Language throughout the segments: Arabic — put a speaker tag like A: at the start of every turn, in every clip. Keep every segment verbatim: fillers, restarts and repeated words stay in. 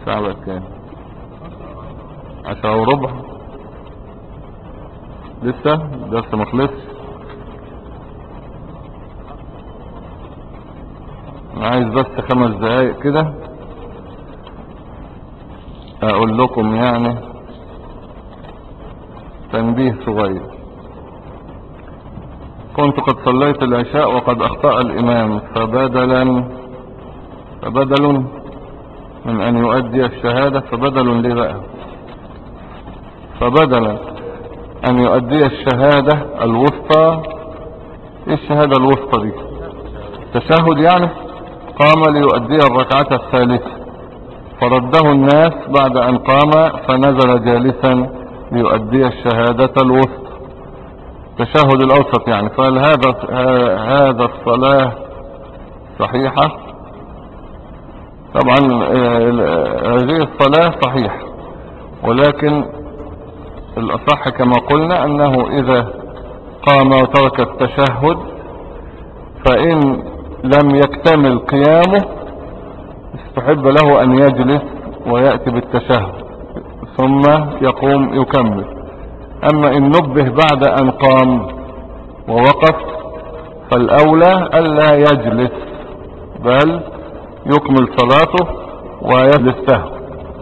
A: الساعة بقت كام؟ عشرة وربع. لسه درس ما خلصش. انا عايز بس خمس دقايق كده اقول لكم يعني تنبيه صغير. كنت قد صليت العشاء وقد اخطأ الامام فبدلا فبدل من ان يؤدي الشهادة فبدل ليه بقى فبدلا ان يؤدي الشهادة الوسطى. ايه الشهادة الوسطى دي؟ تشهد يعني. قام ليؤدي الركعة الثالثة فرده الناس بعد ان قام فنزل جالسا ليؤدي الشهادة الوسطى، التشهد الاوسط يعني. فهل هذا هذا الصلاة صحيحة؟ طبعا هذه الصلاة صحيحة، ولكن الاصح كما قلنا انه اذا قام وترك التشهد فان لم يكتمل قيامه استحب له ان يجلس ويأتي بالتشهد ثم يقوم يكمل. اما ان نبه بعد ان قام ووقف فالاولى الا يجلس بل يكمل صلاته ويجلس سهو.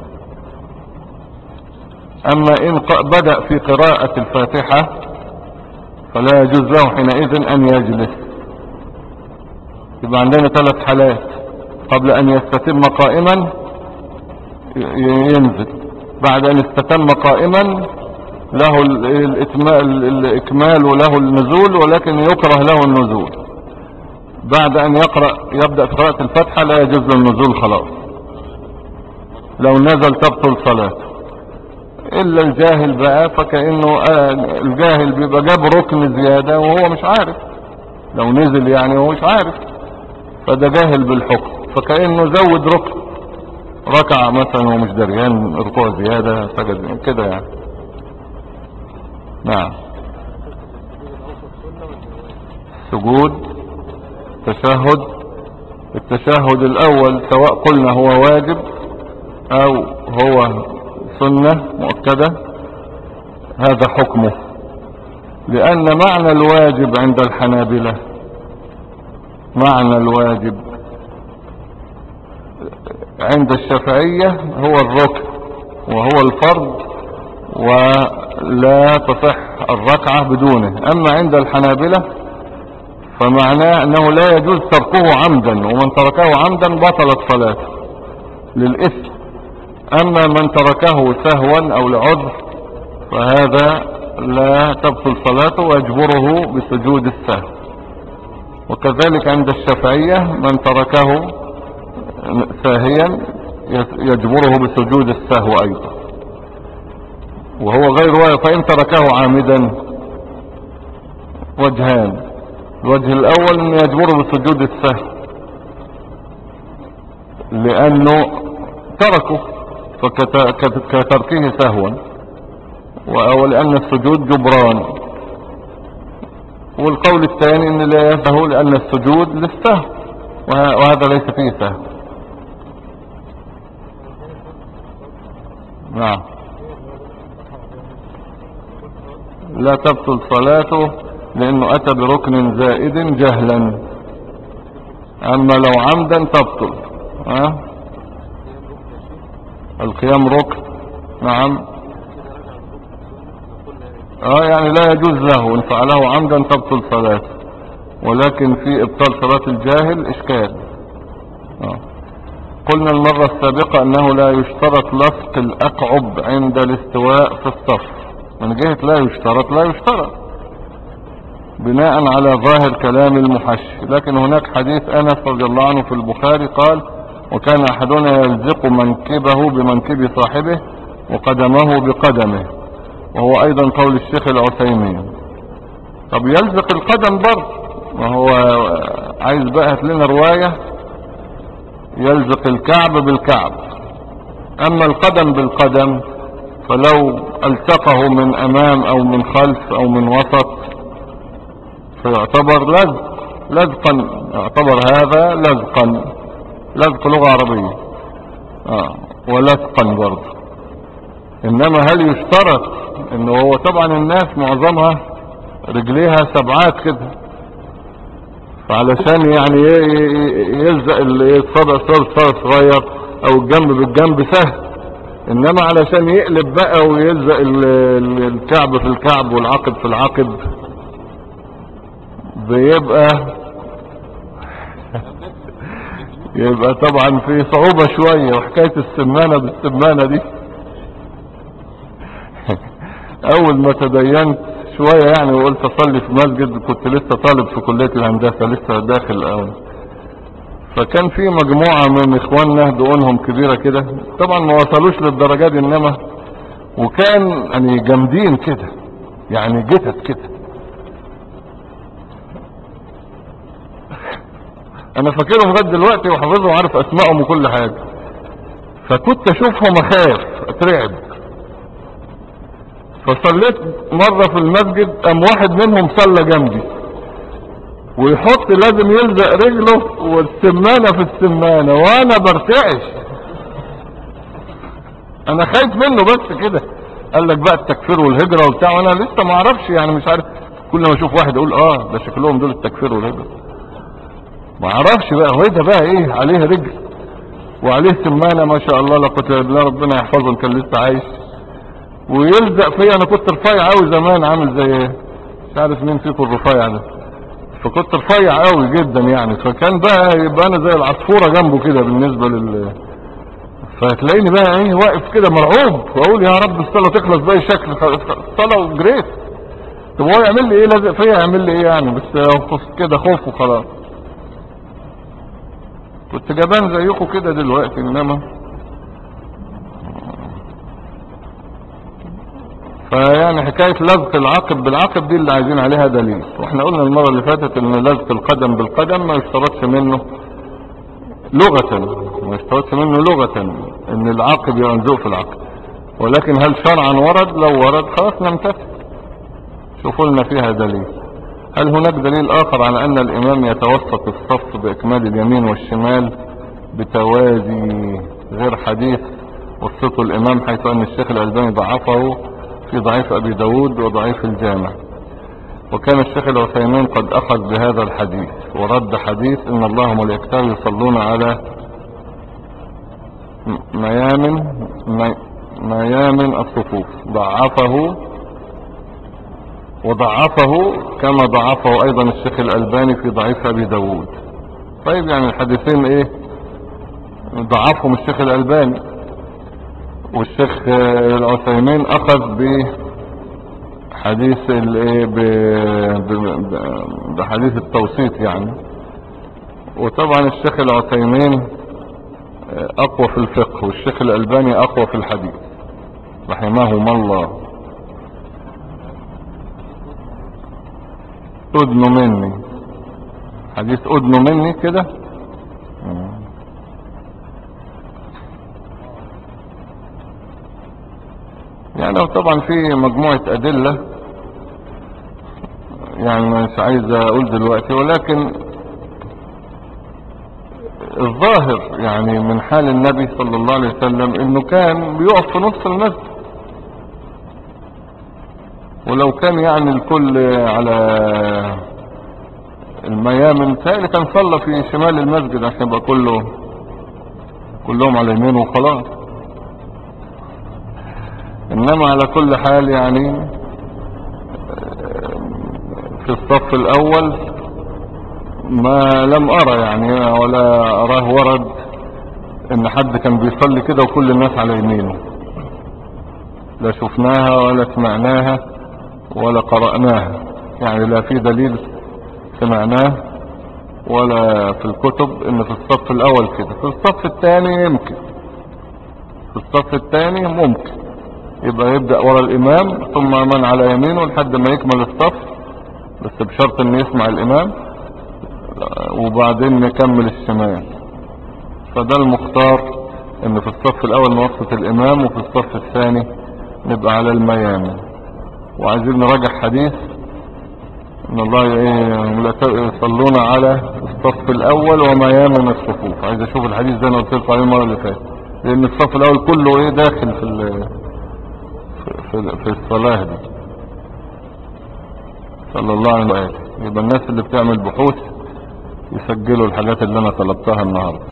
A: اما ان بدأ في قراءة الفاتحة فلا يجوز له حينئذ ان يجلس. يبقى عندنا ثلاث حالات: قبل ان يستتم قائما ينزل، بعد ان استتم قائما له الإكمال وله النزول ولكن يكره له النزول، بعد ان يقرأ يبدأ في قراءة الفاتحة لا يجوز له النزول خلاص، لو نزل تبطل صلاته. الا الجاهل بقى فكأنه الجاهل بيبقى جاب ركن زيادة وهو مش عارف، لو نزل يعني وهو مش عارف فده جاهل بالحكم، فكأنه زود ركن ركع مثلا وهو مش دريان، ركوع زيادة سجد كده يعني. نعم. سجود تشهد، التشهد الاول سواء قلنا هو واجب او هو سنة مؤكدة هذا حكمه، لان معنى الواجب عند الحنابلة معنى الواجب عند الشافعية هو الركن وهو الفرض ولا تصح الركعة بدونه. اما عند الحنابلة فمعناه انه لا يجوز تركه عمدا، ومن تركه عمدا بطلت صلاته للإثم. اما من تركه سهوا او لعذر فهذا لا تبطل صلاته ويجبره بسجود السهو. وكذلك عند الشافعية من تركه ساهيا يجبره بسجود السهو ايضا وهو غير واجب. فإن تركه عامدا وجهان: الوجه الاول ان يجبره بسجود السهو لانه تركه فكتركه سهوا، ولان السجود جبران. والقول الثاني ان لا يسهو لان السجود للسهو وهذا ليس فيه سهو. نعم. لا تبطل صلاته لانه اتى بركن زائد جهلا، اما لو عمدا تبطل. ها؟ القيام ركن. نعم. اه يعني لا يجوز له ان فعله عمدا تبطل صلاته، ولكن في ابطال صلاة الجاهل اشكال. آه. قلنا المرة السابقة انه لا يشترط لصق الاقعب عند الاستواء في الصف. من جهة لا يشترط لا يشترط بناء على ظاهر كلام المحشي، لكن هناك حديث انس رضي الله عنه في البخاري قال: وكان احدنا يلزق منكبه بمنكب صاحبه وقدمه بقدمه، وهو ايضا قول الشيخ العثيمين. طب يلزق القدم برضه، ما هو عايز بقى هات لنا رواية يلزق الكعب بالكعب. اما القدم بالقدم فلو التقه من امام او من خلف او من وسط فيعتبر لزق لزقا، يعتبر هذا لزقا، لزق لغة عربية. اه ولصقا برضه. انما هل يشترط انه هو طبعا الناس معظمها رجليها سبعات كده، فعلشان يعني ي- ي- يلزق الصدع صدع صغير او الجنب بالجنب سهل، انما علشان يقلب بقى ويلزق ال- ال- الكعب في الكعب والعقب في العقب بيبقى يبقى طبعا في صعوبة شوية. وحكاية السمانة بالسمانة دي اول ما تدينت شوية يعني وقلت اصلي في مسجد، كنت لسه طالب في كلية الهندسة لسه داخل اول، فكان في مجموعة من اخواننا دقونهم كبيرة كده، طبعا ما وصلوش للدرجة دي، انما وكان يعني جامدين كده يعني جتت كده. انا فاكرهم لغايه دلوقتي وحافظهم وعارف اسمائهم وكل حاجة. فكنت اشوفهم اخاف اترعب. فصليت مرة في المسجد، ام واحد منهم صلى جنبي ويحط لازم يلزق رجله والسمانة في السمانة، وانا برتعش انا خايف منه بس كده. قال لك بقى التكفير والهجرة وبتاع، وانا لسه ما اعرفش يعني مش عارف. كل ما اشوف واحد اقول اه ده شكلهم دول التكفير والهجرة، ما اعرفش بقى هو ده بقى ايه عليه رجل وعليه سمانة ما شاء الله لا قوة الا بالله، ربنا يحفظه كان لسه عايش ويلزق فيا. انا كنت رفيع قوي زمان عامل زي ايه مش عارف مين فيكم الرفيع ده، فكنت رفيع قوي جدا يعني، فكان بقى يبقى انا زي العصفورة جنبه كده بالنسبة لل، فتلاقيني بقى ايه واقف كده مرعوب واقول يا رب الصلاة تخلص باي شكل، الصلاة وجريت. طب هو يعمل لي ايه لازق فيا يعمل لي ايه يعني، بس خوف كده خوف وخلاص. كنت جبان زيكم كده دلوقتي. انما فيعني حكاية لزق العقب بالعقب دي اللي عايزين عليها دليل. واحنا قلنا المرة اللي فاتت ان لزق القدم بالقدم ما يشترطش منه لغة، ما يشترطش منه لغة ان العقب ينزق في العقب، ولكن هل شرعا ورد؟ لو ورد خلاص نمتثل. شوفوا لنا فيها دليل. هل هناك دليل اخر على ان الامام يتوسط الصف باكمال اليمين والشمال بتوازي غير حديث وسط الامام، حيث ان الشيخ الالباني ضعفه في ضعيف ابي داود وضعيف الجامع، وكان الشيخ العثيمين قد اخذ بهذا الحديث ورد حديث ان الله وملائكته يصلون على ميامن مي ميامن الصفوف، ضعفه وضعفه كما ضعفه ايضا الشيخ الالباني في ضعيف ابي داود. طيب يعني الحديثين ايه ضعفهم الشيخ الالباني، والشيخ العثيمين اخذ بحديث الايه بحديث التوسيط يعني. وطبعا الشيخ العثيمين اقوى في الفقه والشيخ الالباني اقوى في الحديث رحمهما الله. ادنوا مني حديث ادنوا مني كده. يعني طبعا في مجموعة ادلة يعني مش عايز اقول دلوقتي، ولكن الظاهر يعني من حال النبي صلى الله عليه وسلم انه كان بيقف في نص المسجد، ولو كان يعني الكل على الميامن تالي كان صلى في شمال المسجد عشان يبقى كله كلهم على يمين وخلاص. انما على كل حال يعني في الصف الاول ما لم ارى يعني ولا اراه ورد ان حد كان بيصلي كده وكل الناس على يمينه، لا شفناها ولا سمعناها ولا قرأناها، يعني لا في دليل سمعناه ولا في الكتب ان في الصف الاول كده. في الصف الثاني يمكن، في الصف الثاني ممكن يبقى يبدأ ورا الامام ثم من على يمينه لحد ما يكمل الصف، بس بشرط ان يسمع الامام، وبعدين نكمل الشمال. فده المختار ان في الصف الاول نوسط الامام وفي الصف الثاني نبقى على الميامن. وعايزين نراجع حديث ان الله يصلون على الصف الاول وميامن الصفوف. عايز اشوف الحديث ده انا قلت لكم عليه المره اللي فاتت. لان الصف الاول كله ايه داخل في ال- في, في الصلاة دي. صلى الله عليه وسلم. يبقى الناس اللي بتعمل بحوث يسجلوا الحاجات اللي انا طلبتها النهاردة.